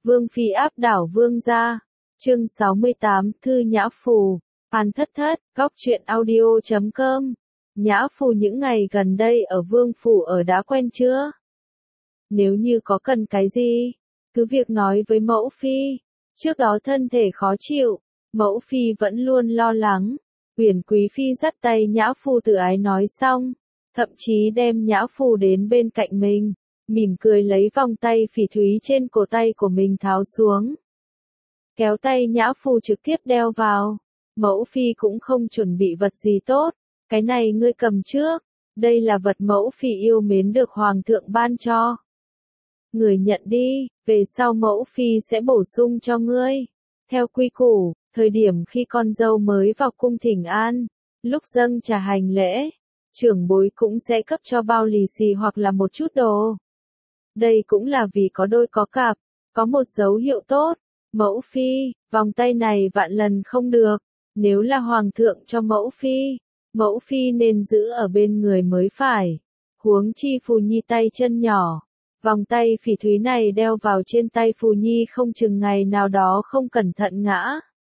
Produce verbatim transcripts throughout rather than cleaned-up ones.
Vương phi áp đảo vương gia. Chương sáu mươi tám, Thư Nhã Phù. Phan Thất Thất, góc truyện audio chấm com. Nhã Phù những ngày gần đây ở vương phủ ở đã quen chưa? Nếu như có cần cái gì, cứ việc nói với mẫu phi. Trước đó thân thể khó chịu, mẫu phi vẫn luôn lo lắng. Huyền quý phi dắt tay Nhã Phù từ ái nói xong, thậm chí đem Nhã Phù đến bên cạnh mình, mỉm cười lấy vòng tay phỉ thúy trên cổ tay của mình tháo xuống. Kéo tay Nhã Phù trực tiếp đeo vào. Mẫu phi cũng không chuẩn bị vật gì tốt, cái này ngươi cầm trước, đây là vật mẫu phi yêu mến được hoàng thượng ban cho. Người nhận đi, về sau mẫu phi sẽ bổ sung cho ngươi. Theo quy củ, thời điểm khi con dâu mới vào cung thỉnh an, lúc dâng trà hành lễ, trưởng bối cũng sẽ cấp cho bao lì xì hoặc là một chút đồ. Đây cũng là vì có đôi có cặp, có một dấu hiệu tốt. Mẫu phi, vòng tay này vạn lần không được, nếu là hoàng thượng cho mẫu phi, mẫu phi nên giữ ở bên người mới phải. Huống chi Phù Nhi tay chân nhỏ, vòng tay phỉ thúy này đeo vào trên tay Phù Nhi không chừng ngày nào đó không cẩn thận ngã.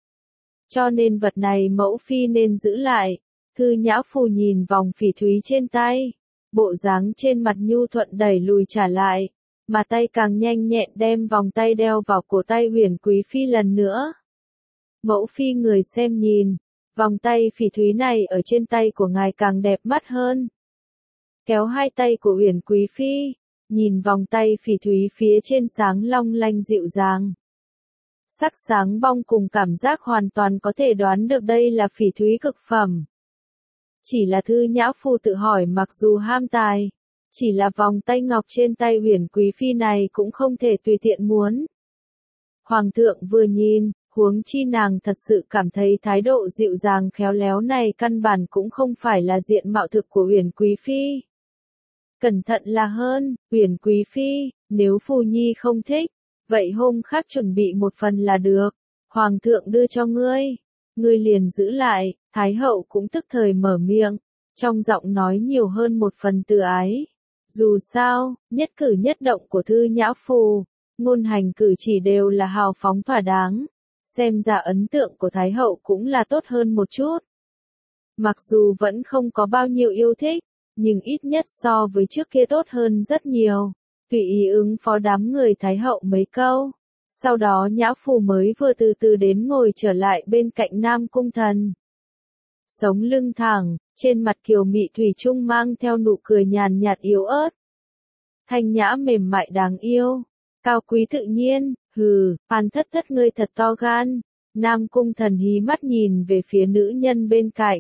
Cho nên vật này mẫu phi nên giữ lại. Thư Nhã Phù nhìn vòng phỉ thúy trên tay, bộ dáng trên mặt nhu thuận đẩy lùi trả lại, mà tay càng nhanh nhẹn đem vòng tay đeo vào cổ tay Huyền quý phi lần nữa. Mẫu phi người xem nhìn, vòng tay phỉ thúy này ở trên tay của ngài càng đẹp mắt hơn. Kéo hai tay của Huyền quý phi, nhìn vòng tay phỉ thúy phía trên sáng long lanh dịu dàng. Sắc sáng bong cùng cảm giác hoàn toàn có thể đoán được đây là phỉ thúy cực phẩm. Chỉ là Thư Nhã Phù tự hỏi mặc dù ham tài, chỉ là vòng tay ngọc trên tay Huyền quý phi này cũng không thể tùy tiện muốn. Hoàng thượng vừa nhìn, huống chi nàng thật sự cảm thấy thái độ dịu dàng khéo léo này căn bản cũng không phải là diện mạo thực của Huyền quý phi. Cẩn thận là hơn, Huyền quý phi, nếu Phù Nhi không thích, vậy hôm khác chuẩn bị một phần là được. Hoàng thượng đưa cho ngươi, ngươi liền giữ lại. Thái hậu cũng tức thời mở miệng, trong giọng nói nhiều hơn một phần từ ái. Dù sao, nhất cử nhất động của Thư Nhã Phù, ngôn hành cử chỉ đều là hào phóng thỏa đáng. Xem ra ấn tượng của Thái hậu cũng là tốt hơn một chút. Mặc dù vẫn không có bao nhiêu yêu thích, nhưng ít nhất so với trước kia tốt hơn rất nhiều. Tùy ý ứng phó đám người Thái hậu mấy câu. Sau đó Nhã Phù mới vừa từ từ đến ngồi trở lại bên cạnh Nam Cung Thần. Sống lưng thẳng, trên mặt kiều mị thủy chung mang theo nụ cười nhàn nhạt yếu ớt. Thanh nhã mềm mại đáng yêu, cao quý tự nhiên, hừ, Phan Thất Thất ngươi thật to gan. Nam Cung Thần hí mắt nhìn về phía nữ nhân bên cạnh.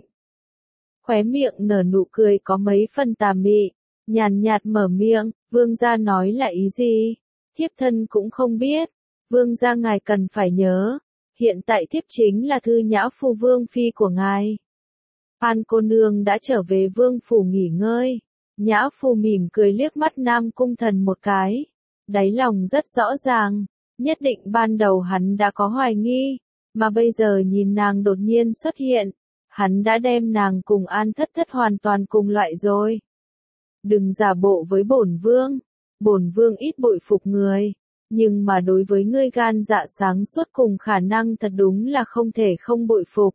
Khóe miệng nở nụ cười có mấy phần tà mị, nhàn nhạt mở miệng, vương gia nói là ý gì? Thiếp thân cũng không biết, vương gia ngài cần phải nhớ, hiện tại thiếp chính là Thư Nhã Phù vương phi của ngài. Phan cô nương đã trở về vương phủ nghỉ ngơi. Nhã Phù mỉm cười liếc mắt Nam Cung Thần một cái. Đáy lòng rất rõ ràng, nhất định ban đầu hắn đã có hoài nghi, mà bây giờ nhìn nàng đột nhiên xuất hiện, hắn đã đem nàng cùng An Thất Thất hoàn toàn cùng loại rồi. Đừng giả bộ với bổn vương, bổn vương ít bội phục người, nhưng mà đối với ngươi gan dạ sáng suốt cùng khả năng thật đúng là không thể không bội phục.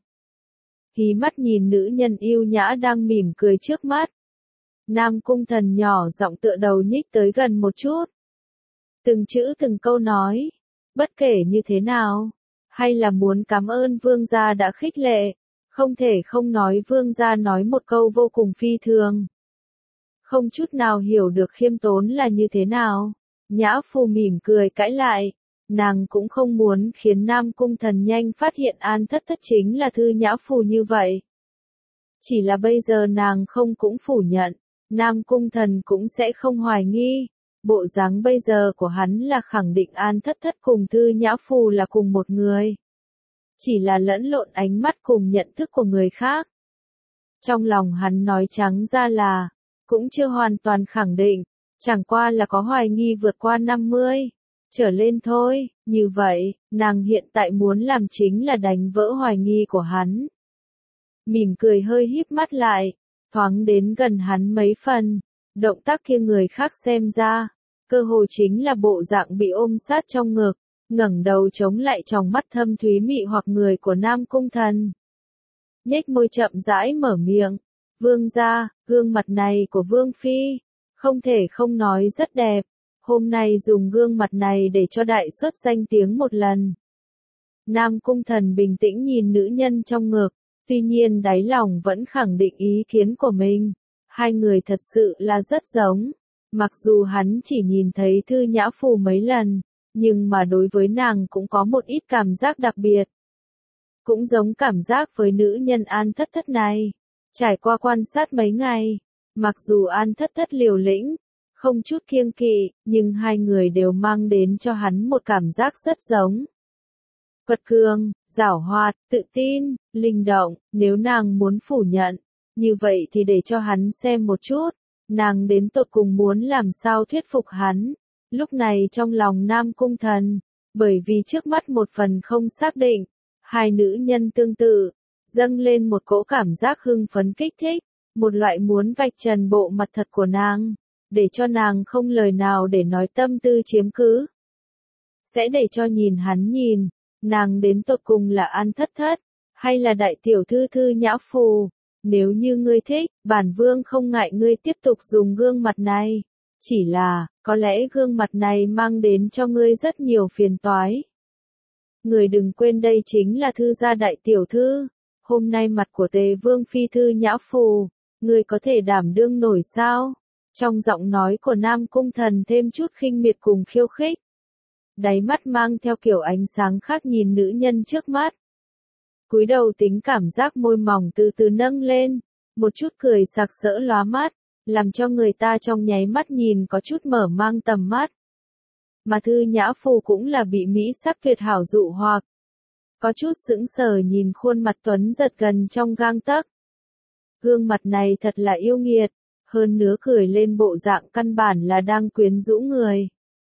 Hí mắt nhìn nữ nhân yêu nhã đang mỉm cười trước mắt. Nam Cung Thần nhỏ giọng tựa đầu nhích tới gần một chút. Từng chữ từng câu nói, bất kể như thế nào, hay là muốn cảm ơn vương gia đã khích lệ, không thể không nói vương gia nói một câu vô cùng phi thường. Không chút nào hiểu được khiêm tốn là như thế nào. Nhã Phù mỉm cười cãi lại. Nàng cũng không muốn khiến Nam Cung Thần nhanh phát hiện An Thất Thất chính là Thư Nhã Phù như vậy. Chỉ là bây giờ nàng không cũng phủ nhận, Nam Cung Thần cũng sẽ không hoài nghi. Bộ dáng bây giờ của hắn là khẳng định An Thất Thất cùng Thư Nhã Phù là cùng một người. Chỉ là lẫn lộn ánh mắt cùng nhận thức của người khác. Trong lòng hắn nói trắng ra là, cũng chưa hoàn toàn khẳng định, chẳng qua là có hoài nghi vượt qua năm mươi. Trở lên thôi, như vậy, nàng hiện tại muốn làm chính là đánh vỡ hoài nghi của hắn. Mỉm cười hơi híp mắt lại, thoáng đến gần hắn mấy phần, động tác kia người khác xem ra, cơ hồ chính là bộ dạng bị ôm sát trong ngực, ngẩng đầu chống lại tròng mắt thâm thúy mị hoặc người của Nam Cung Thần. Nhếch môi chậm rãi mở miệng, vương gia, gương mặt này của vương phi, không thể không nói rất đẹp, hôm nay dùng gương mặt này để cho đại xuất danh tiếng một lần. Nam Cung Thần bình tĩnh nhìn nữ nhân trong ngực, tuy nhiên đáy lòng vẫn khẳng định ý kiến của mình, hai người thật sự là rất giống, mặc dù hắn chỉ nhìn thấy Thư Nhã Phù mấy lần, nhưng mà đối với nàng cũng có một ít cảm giác đặc biệt. Cũng giống cảm giác với nữ nhân An Thất Thất này. Trải qua quan sát mấy ngày, mặc dù An Thất Thất liều lĩnh, không chút kiêng kỵ, nhưng hai người đều mang đến cho hắn một cảm giác rất giống. Quật cường, giảo hoạt, tự tin, linh động, nếu nàng muốn phủ nhận, như vậy thì để cho hắn xem một chút, nàng đến tột cùng muốn làm sao thuyết phục hắn. Lúc này trong lòng Nam Cung Thần, bởi vì trước mắt một phần không xác định, hai nữ nhân tương tự, dâng lên một cỗ cảm giác hưng phấn kích thích, một loại muốn vạch trần bộ mặt thật của nàng, để cho nàng không lời nào để nói tâm tư chiếm cứ. Sẽ để cho nhìn hắn nhìn, nàng đến tột cùng là An Thất Thất, hay là đại tiểu thư Thư Nhã Phù, nếu như ngươi thích, bản vương không ngại ngươi tiếp tục dùng gương mặt này, chỉ là, có lẽ gương mặt này mang đến cho ngươi rất nhiều phiền toái. Người đừng quên đây chính là Thư gia đại tiểu thư, hôm nay mặt của Tề Vương phi Thư Nhã Phù, ngươi có thể đảm đương nổi sao? Trong giọng nói của Nam Cung Thần thêm chút khinh miệt cùng khiêu khích. Đáy mắt mang theo kiểu ánh sáng khác nhìn nữ nhân trước mắt. Cúi đầu tính cảm giác môi mỏng từ từ nâng lên, một chút cười sặc sỡ lóa mắt, làm cho người ta trong nháy mắt nhìn có chút mở mang tầm mắt. Mà Thư Nhã Phù cũng là bị mỹ sắc tuyệt hảo dụ hoặc. Có chút sững sờ nhìn khuôn mặt tuấn giật gần trong gang tấc. Gương mặt này thật là yêu nghiệt, hơn nữa cười lên bộ dạng căn bản là đang quyến rũ người.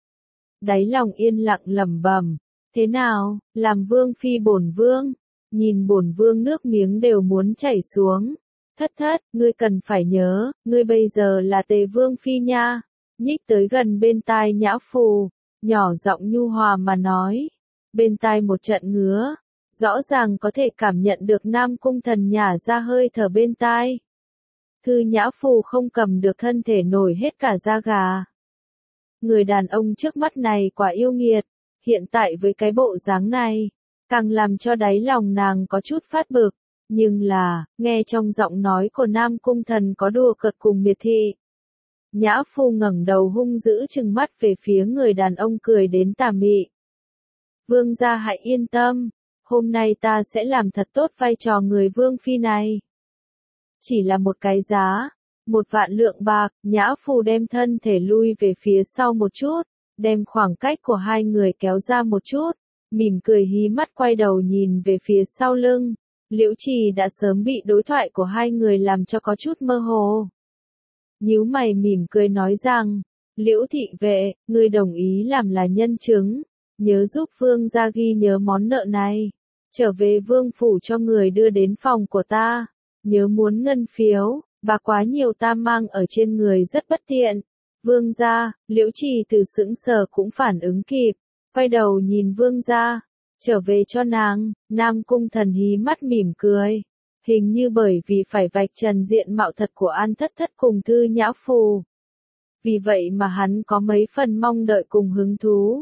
Đáy lòng yên lặng lẩm bẩm, thế nào, làm vương phi bổn vương, nhìn bổn vương nước miếng đều muốn chảy xuống. Thất Thất, ngươi cần phải nhớ, ngươi bây giờ là Tề Vương phi nha. Nhích tới gần bên tai Nhã Phù, nhỏ giọng nhu hòa mà nói, bên tai một trận ngứa, rõ ràng có thể cảm nhận được Nam Cung Thần nhả ra hơi thở bên tai. Thư Nhã Phù không cầm được thân thể nổi hết cả da gà. Người đàn ông trước mắt này quả yêu nghiệt, hiện tại với cái bộ dáng này, càng làm cho đáy lòng nàng có chút phát bực, nhưng là, nghe trong giọng nói của Nam Cung Thần có đùa cợt cùng miệt thị. Nhã Phu ngẩng đầu hung dữ trừng mắt về phía người đàn ông cười đến tà mị. Vương gia hãy yên tâm, hôm nay ta sẽ làm thật tốt vai trò người vương phi này. Chỉ là một cái giá, một vạn lượng bạc, Nhã Phu đem thân thể lui về phía sau một chút, đem khoảng cách của hai người kéo ra một chút, mỉm cười hí mắt quay đầu nhìn về phía sau lưng. Liễu Trì đã sớm bị đối thoại của hai người làm cho có chút mơ hồ. Nhíu mày mỉm cười nói rằng, Liễu thị vệ, ngươi đồng ý làm là nhân chứng, nhớ giúp vương gia ghi nhớ món nợ này, trở về vương phủ cho người đưa đến phòng của ta, nhớ muốn ngân phiếu, bạc quá nhiều ta mang ở trên người rất bất tiện. Vương gia, Liễu Trì từ sững sờ cũng phản ứng kịp, quay đầu nhìn vương gia, trở về cho nàng. Nam Cung Thần hí mắt mỉm cười, hình như bởi vì phải vạch trần diện mạo thật của An Thất Thất cùng Thư Nhã Phù. Vì vậy mà hắn có mấy phần mong đợi cùng hứng thú.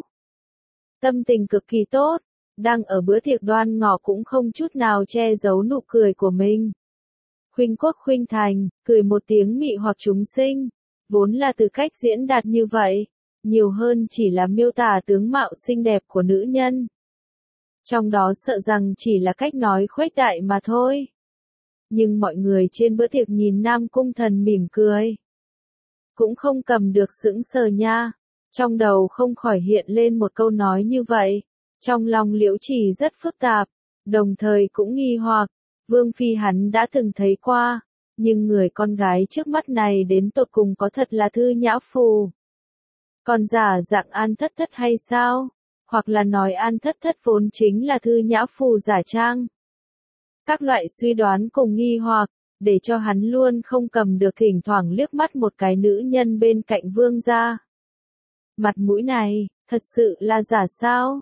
Tâm tình cực kỳ tốt, đang ở bữa tiệc đoan ngọ cũng không chút nào che giấu nụ cười của mình. Khuynh quốc khuynh thành, cười một tiếng mị hoặc chúng sinh, vốn là từ cách diễn đạt như vậy, nhiều hơn chỉ là miêu tả tướng mạo xinh đẹp của nữ nhân. Trong đó sợ rằng chỉ là cách nói khuếch đại mà thôi. Nhưng mọi người trên bữa tiệc nhìn Nam Cung Thần mỉm cười, cũng không cầm được sững sờ nha, trong đầu không khỏi hiện lên một câu nói như vậy, trong lòng Liễu Trì rất phức tạp, đồng thời cũng nghi hoặc, Vương phi hắn đã từng thấy qua, nhưng người con gái trước mắt này đến tột cùng có thật là Thư Nhã Phù, còn giả dạng An Thất Thất hay sao? Hoặc là nói An Thất Thất vốn chính là Thư Nhã Phù giả trang. Các loại suy đoán cùng nghi hoặc, để cho hắn luôn không cầm được thỉnh thoảng liếc mắt một cái nữ nhân bên cạnh vương gia. Mặt mũi này, thật sự là giả sao?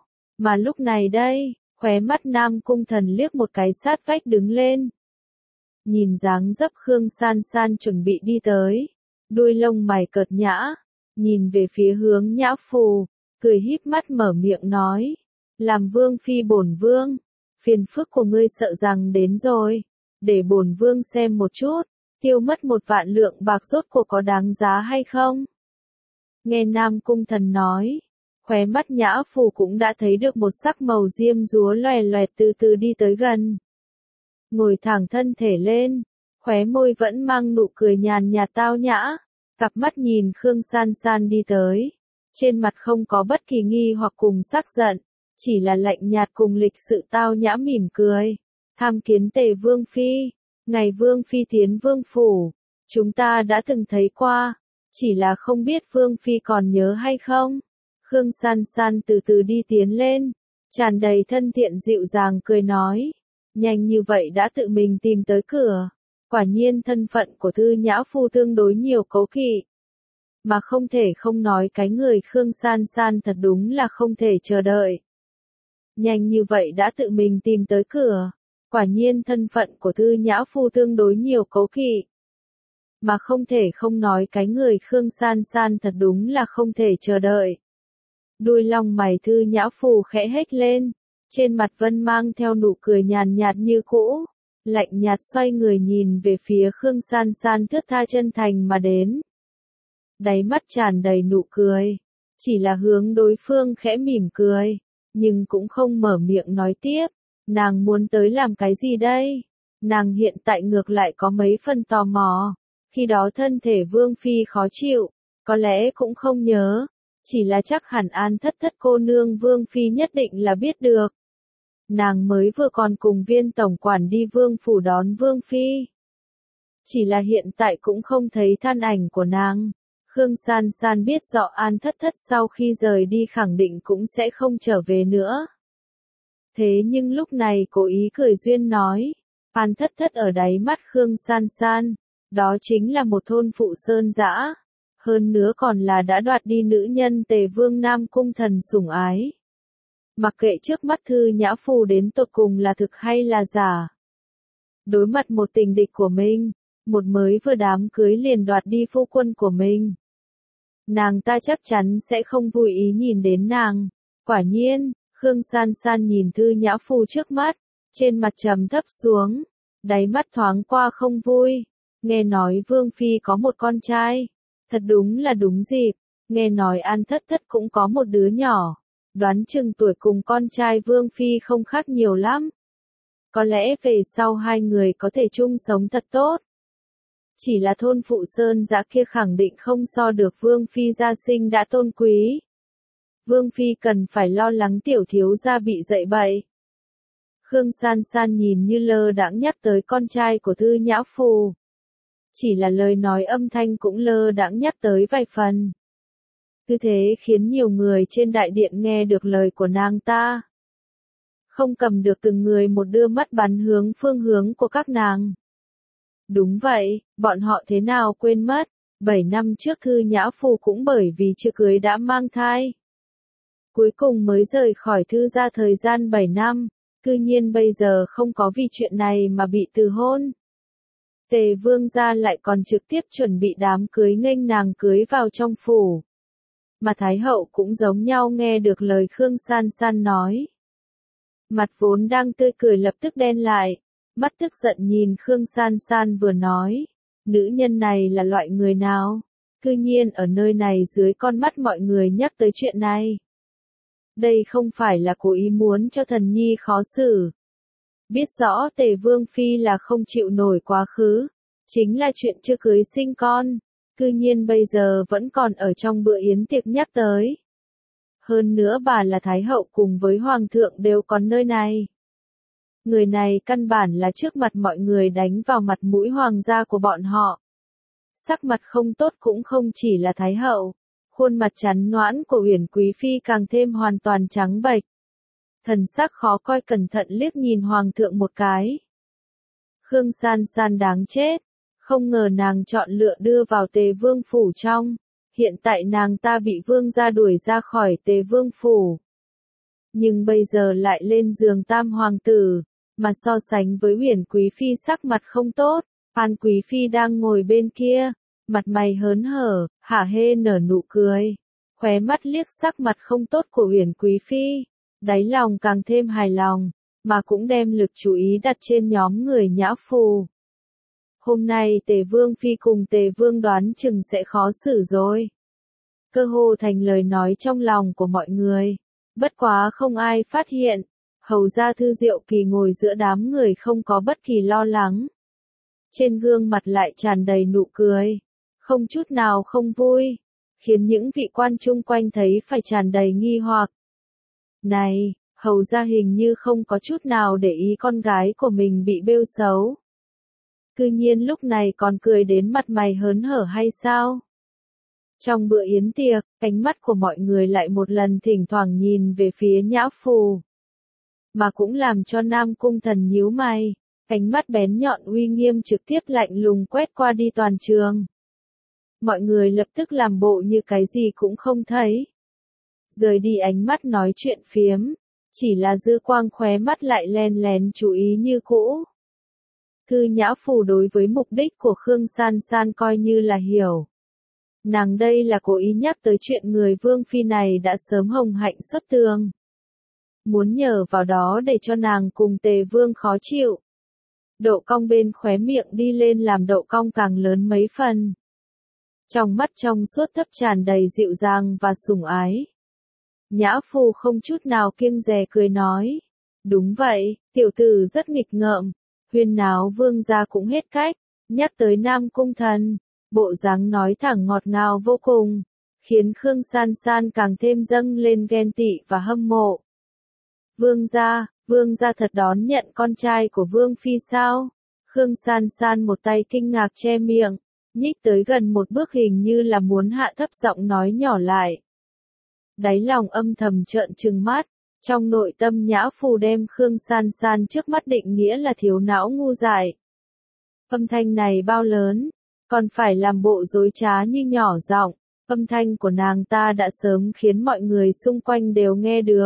Mà lúc này đây, khóe mắt Nam Cung Thần liếc một cái sát vách đứng lên. Nhìn dáng dấp Khương San San chuẩn bị đi tới, đuôi lông mày cợt nhã, nhìn về phía hướng Nhã Phù, cười híp mắt mở miệng nói, làm vương phi bổn vương, phiền phức của ngươi sợ rằng đến rồi, để bổn vương xem một chút, tiêu mất một vạn lượng bạc rốt cuộc có đáng giá hay không. Nghe Nam Cung Thần nói, khóe mắt Nhã Phù cũng đã thấy được một sắc màu diêm dúa loè loẹt từ từ đi tới gần. Ngồi thẳng thân thể lên, khóe môi vẫn mang nụ cười nhàn nhạt tao nhã, cặp mắt nhìn Khương San San đi tới, trên mặt không có bất kỳ nghi hoặc cùng sắc giận, chỉ là lạnh nhạt cùng lịch sự tao nhã mỉm cười. Tham kiến Tề Vương Phi, ngày Vương Phi tiến Vương Phủ, chúng ta đã từng thấy qua, chỉ là không biết Vương Phi còn nhớ hay không. Khương San San từ từ đi tiến lên, tràn đầy thân thiện dịu dàng cười nói, nhanh như vậy đã tự mình tìm tới cửa, quả nhiên thân phận của Thư Nhã Phu tương đối nhiều cố kỵ. Mà không thể không nói cái người Khương San San thật đúng là không thể chờ đợi. Nhanh như vậy đã tự mình tìm tới cửa, quả nhiên thân phận của Thư Nhã Phu tương đối nhiều cố kỵ. Mà không thể không nói cái người Khương San San thật đúng là không thể chờ đợi. Đuôi lông mày Thư Nhã Phu khẽ hếch lên, trên mặt vẫn mang theo nụ cười nhàn nhạt như cũ, lạnh nhạt xoay người nhìn về phía Khương San San thướt tha chân thành mà đến. Đáy mắt tràn đầy nụ cười, chỉ là hướng đối phương khẽ mỉm cười, nhưng cũng không mở miệng nói tiếp, nàng muốn tới làm cái gì đây? Nàng hiện tại ngược lại có mấy phần tò mò, khi đó thân thể Vương Phi khó chịu, có lẽ cũng không nhớ, chỉ là chắc hẳn An Thất Thất cô nương Vương Phi nhất định là biết được. Nàng mới vừa còn cùng Viên tổng quản đi Vương Phủ đón Vương Phi. Chỉ là hiện tại cũng không thấy thân ảnh của nàng. Khương San San biết rõ An Thất Thất sau khi rời đi khẳng định cũng sẽ không trở về nữa. Thế nhưng lúc này cố ý cười duyên nói, An Thất Thất ở đáy mắt Khương San San, đó chính là một thôn phụ sơn dã, hơn nữa còn là đã đoạt đi nữ nhân Tề Vương Nam Cung Thần sủng ái. Mặc kệ trước mắt Thư Nhã Phu đến tột cùng là thực hay là giả. Đối mặt một tình địch của mình, một mới vừa đám cưới liền đoạt đi phu quân của mình. Nàng ta chắc chắn sẽ không vui ý nhìn đến nàng. Quả nhiên, Khương San San nhìn Thư Nhã Phu trước mắt, trên mặt trầm thấp xuống, đáy mắt thoáng qua không vui. Nghe nói Vương Phi có một con trai, thật đúng là đúng dịp, nghe nói An Thất Thất cũng có một đứa nhỏ, đoán chừng tuổi cùng con trai Vương Phi không khác nhiều lắm. Có lẽ về sau hai người có thể chung sống thật tốt. Chỉ là thôn phụ sơn dã kia khẳng định không so được Vương Phi gia sinh đã tôn quý. Vương Phi cần phải lo lắng tiểu thiếu gia bị dậy bậy. Khương San San nhìn như lơ đãng nhắc tới con trai của Thư Nhã Phu. Chỉ là lời nói âm thanh cũng lơ đãng nhắc tới vài phần. Cứ thế khiến nhiều người trên đại điện nghe được lời của nàng ta. Không cầm được từng người một đưa mắt bắn hướng phương hướng của các nàng. Đúng vậy, bọn họ thế nào quên mất, bảy năm trước Thư Nhã Phu cũng bởi vì chưa cưới đã mang thai. Cuối cùng mới rời khỏi Thư gia thời gian bảy năm, cư nhiên bây giờ không có vì chuyện này mà bị từ hôn. Tề Vương gia lại còn trực tiếp chuẩn bị đám cưới nghênh nàng cưới vào trong phủ. Mà Thái hậu cũng giống nhau nghe được lời Khương San San nói. Mặt vốn đang tươi cười lập tức đen lại, mắt tức giận nhìn Khương San San vừa nói, nữ nhân này là loại người nào, cư nhiên ở nơi này dưới con mắt mọi người nhắc tới chuyện này. Đây không phải là cố ý muốn cho thần nhi khó xử. Biết rõ Tề Vương Phi là không chịu nổi quá khứ, chính là chuyện chưa cưới sinh con, cư nhiên bây giờ vẫn còn ở trong bữa yến tiệc nhắc tới. Hơn nữa bà là Thái hậu cùng với Hoàng thượng đều còn nơi này. Người này căn bản là trước mặt mọi người đánh vào mặt mũi hoàng gia của bọn họ. Sắc mặt không tốt cũng không chỉ là Thái hậu, khuôn mặt trắng nõn của Uyển Quý Phi càng thêm hoàn toàn trắng bệch. Thần sắc khó coi cẩn thận liếc nhìn Hoàng thượng một cái. Khương San San đáng chết, không ngờ nàng chọn lựa đưa vào Tề Vương Phủ trong. Hiện tại nàng ta bị Vương gia đuổi ra khỏi Tề Vương Phủ. nhưng bây giờ lại lên giường tam hoàng tử, mà so sánh với Huyền Quý Phi sắc mặt không tốt. An Quý Phi đang ngồi bên kia, mặt mày hớn hở, hả hê nở nụ cười, khóe mắt liếc sắc mặt không tốt của Huyền Quý Phi, đáy lòng càng thêm hài lòng, mà cũng đem lực chú ý đặt trên nhóm người Nhã Phù. Hôm nay Tề Vương Phi cùng Tề Vương đoán chừng sẽ khó xử rồi. Cơ hồ thành lời nói trong lòng của mọi người, bất quá không ai phát hiện, hầu ra Thư Diệu Kỳ ngồi giữa đám người không có bất kỳ lo lắng. Trên gương mặt lại tràn đầy nụ cười, không chút nào không vui, khiến những vị quan chung quanh thấy phải tràn đầy nghi hoặc. Này, hầu ra hình như không có chút nào để ý con gái của mình bị bêu xấu. Cư nhiên lúc này còn cười đến mặt mày hớn hở hay sao? Trong bữa yến tiệc, ánh mắt của mọi người lại một lần thỉnh thoảng nhìn về phía Nhã Phù. Mà cũng làm cho Nam Cung Thần nhíu mày, ánh mắt bén nhọn uy nghiêm trực tiếp lạnh lùng quét qua đi toàn trường. Mọi người lập tức làm bộ như cái gì cũng không thấy. Rời đi ánh mắt nói chuyện phiếm, chỉ là dư quang khóe mắt lại len lén chú ý như cũ. Thư Nhã Phù đối với mục đích của Khương San San coi như là hiểu. Nàng đây là cố ý nhắc tới chuyện người Vương Phi này đã sớm hồng hạnh xuất tường. Muốn nhờ vào đó để cho nàng cùng Tề Vương khó chịu. Độ cong bên khóe miệng đi lên làm độ cong càng lớn mấy phần. Trong mắt trong suốt thấp tràn đầy dịu dàng và sủng ái. Nhã Phù không chút nào kiêng dè cười nói. Đúng vậy, tiểu tử rất nghịch ngợm. Huyên náo vương gia cũng hết cách. Nhắc tới Nam Cung Thần, bộ dáng nói thẳng ngọt ngào vô cùng, khiến Khương San San càng thêm dâng lên ghen tị và hâm mộ. Vương gia, vương gia thật đón nhận con trai của Vương Phi sao? Khương San San một tay kinh ngạc che miệng, nhích tới gần một bước hình như là muốn hạ thấp giọng nói nhỏ lại. Đáy lòng âm thầm trợn trừng mắt, trong nội tâm Nhã Phù đem Khương San San trước mắt định nghĩa là thiếu não ngu dại. Âm thanh này bao lớn, còn phải làm bộ dối trá như nhỏ giọng, âm thanh của nàng ta đã sớm khiến mọi người xung quanh đều nghe được.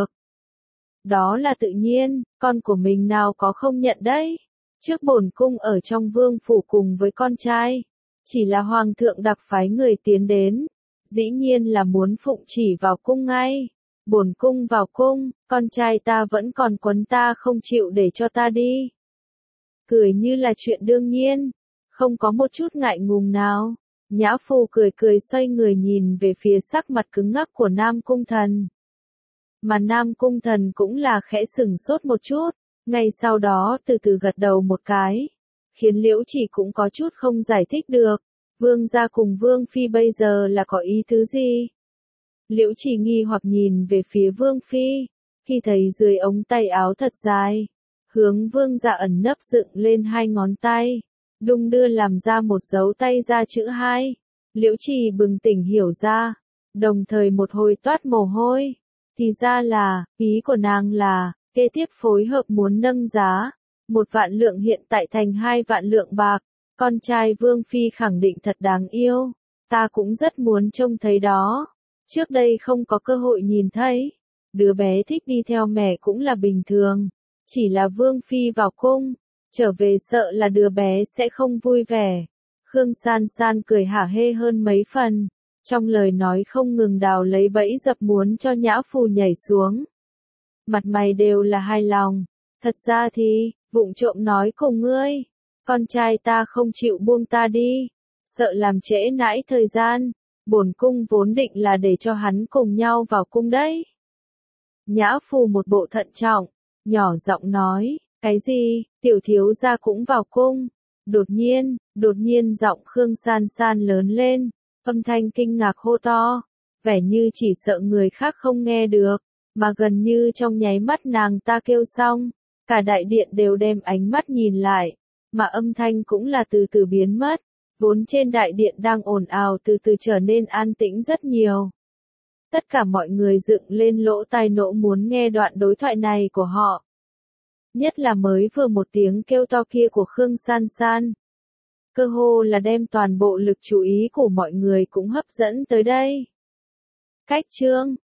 Đó là tự nhiên, con của mình nào có không nhận đấy. Trước bổn cung ở trong vương phủ cùng với con trai, chỉ là hoàng thượng đặc phái người tiến đến, dĩ nhiên là muốn phụng chỉ vào cung ngay. Bổn cung vào cung, con trai ta vẫn còn quấn ta không chịu để cho ta đi. Cười như là chuyện đương nhiên, không có một chút ngại ngùng nào. Nhã Phù cười cười xoay người nhìn về phía sắc mặt cứng ngắc của Nam Cung Thần. Mà Nam Cung Thần cũng là khẽ sửng sốt một chút, ngay sau đó từ từ gật đầu một cái, khiến Liễu Chỉ cũng có chút không giải thích được, Vương gia cùng Vương Phi bây giờ là có ý tứ gì? Liễu Chỉ nghi hoặc nhìn về phía Vương Phi, khi thấy dưới ống tay áo thật dài, hướng Vương gia ẩn nấp dựng lên hai ngón tay, đung đưa làm ra một dấu tay ra chữ hai. Liễu Chỉ bừng tỉnh hiểu ra, đồng thời một hồi toát mồ hôi. Thì ra là, ý của nàng là, kế tiếp phối hợp muốn nâng giá, một vạn lượng hiện tại thành hai vạn lượng bạc, con trai Vương Phi khẳng định thật đáng yêu, ta cũng rất muốn trông thấy đó, trước đây không có cơ hội nhìn thấy, đứa bé thích đi theo mẹ cũng là bình thường, chỉ là Vương Phi vào cung, trở về sợ là đứa bé sẽ không vui vẻ. Khương San San cười hả hê hơn mấy phần. Trong lời nói không ngừng đào lấy bẫy dập muốn cho Nhã Phù nhảy xuống. Mặt mày đều là hài lòng. Thật ra thì, vụng trộm nói cùng ngươi. Con trai ta không chịu buông ta đi. Sợ làm trễ nãi thời gian. Bổn cung vốn định là để cho hắn cùng nhau vào cung đấy. Nhã Phù một bộ thận trọng, nhỏ giọng nói. Cái gì, tiểu thiếu gia cũng vào cung. Đột nhiên, đột nhiên giọng Khương San San lớn lên. Âm thanh kinh ngạc hô to, vẻ như chỉ sợ người khác không nghe được, mà gần như trong nháy mắt nàng ta kêu xong, cả đại điện đều đem ánh mắt nhìn lại, mà âm thanh cũng là từ từ biến mất, vốn trên đại điện đang ồn ào từ từ trở nên an tĩnh rất nhiều. Tất cả mọi người dựng lên lỗ tai nỗ muốn nghe đoạn đối thoại này của họ. Nhất là mới vừa một tiếng kêu to kia của Khương San San. Cơ hồ là đem toàn bộ lực chú ý của mọi người cũng hấp dẫn tới đây. Cách chương